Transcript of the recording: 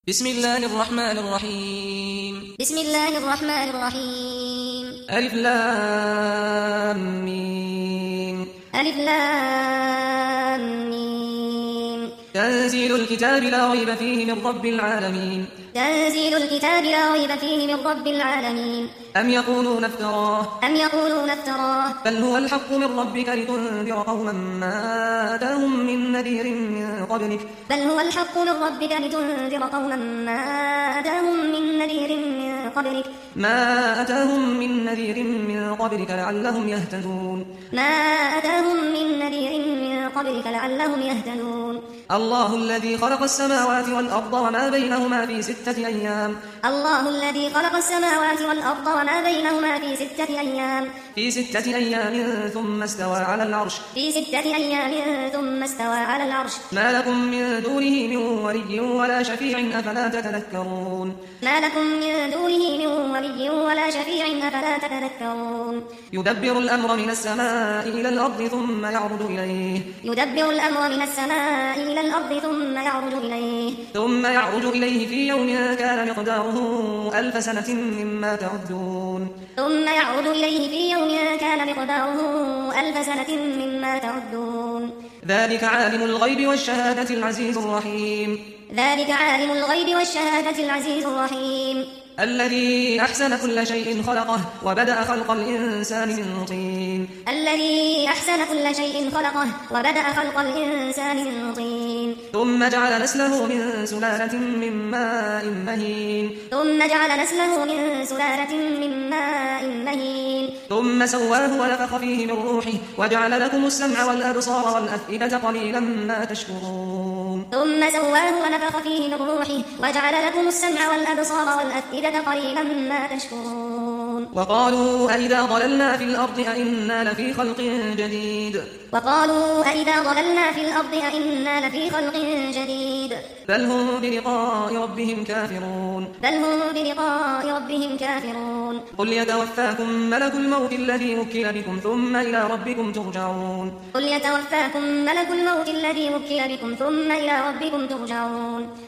بسم الله الرحمن الرحيم بسم الله الرحمن الرحيم ألف لام ميم ألف لام ميم تنزيل الكتاب لا ريب فيه من رب العالمين تنزيل الكتاب لا ريب فيه من رب العالمين أم يقولون افتراه بل هو الحق من ربك لتنذر قوما ما أتاهم من نذير من قبلك بل هو الحق من ربك لتنذر قوما ما أتاهم من نذير من قبلك ما أتاهم من نذير من قبلك لعلهم يهتدون ما أتاهم من نذير من قبلك لعلهم يهتدون الله الذي خلق السماوات والأرض وما بينهما في 6 أيام الله الذي خلق السماوات والأرض وما بينهما في 6 أيام ثم استوى على العرش ما لكم من دونه من ولي ولا شفيع أفلا تتذكرون ما لكم من دونه من ولي ولا شفيع أفلا تتذكرون يدبر الأمر من السماء إلى الأرض ثم يعرج إليه يدبر الأمر من السماء إلى الأرض ثم يعرج إليه في يوم كان مقداره 1000 سنة مما تعدون ثم يعرج إليه في يوم كان مقداره 1000 سنة مما تعدون ذلك عالم الغيب والشهادة العزيز الرحيم ذلك عالم الغيب والشهادة العزيز الرحيم الذي أحسن كل شيء خلقه وبدأ خلق الإنسان من طين الذي أحسن كل شيء خلقه وبدأ خلق الإنسان من طين ثم جعل نسله من سلالة من ماء مهين ثم سواه ونفخ فيه من روحه وجعل لكم السمع والأبصار والأفئدة قليلا ما تشكرون قليلا ما تشكرون وقالوا أئذا ضللنا في الأرض أئنا لفي خلق جديد بل هم بلقاء ربهم كافرون قل يتوفاكم ملك الموت الذي وكل بكم ثم إلى ربكم ترجعون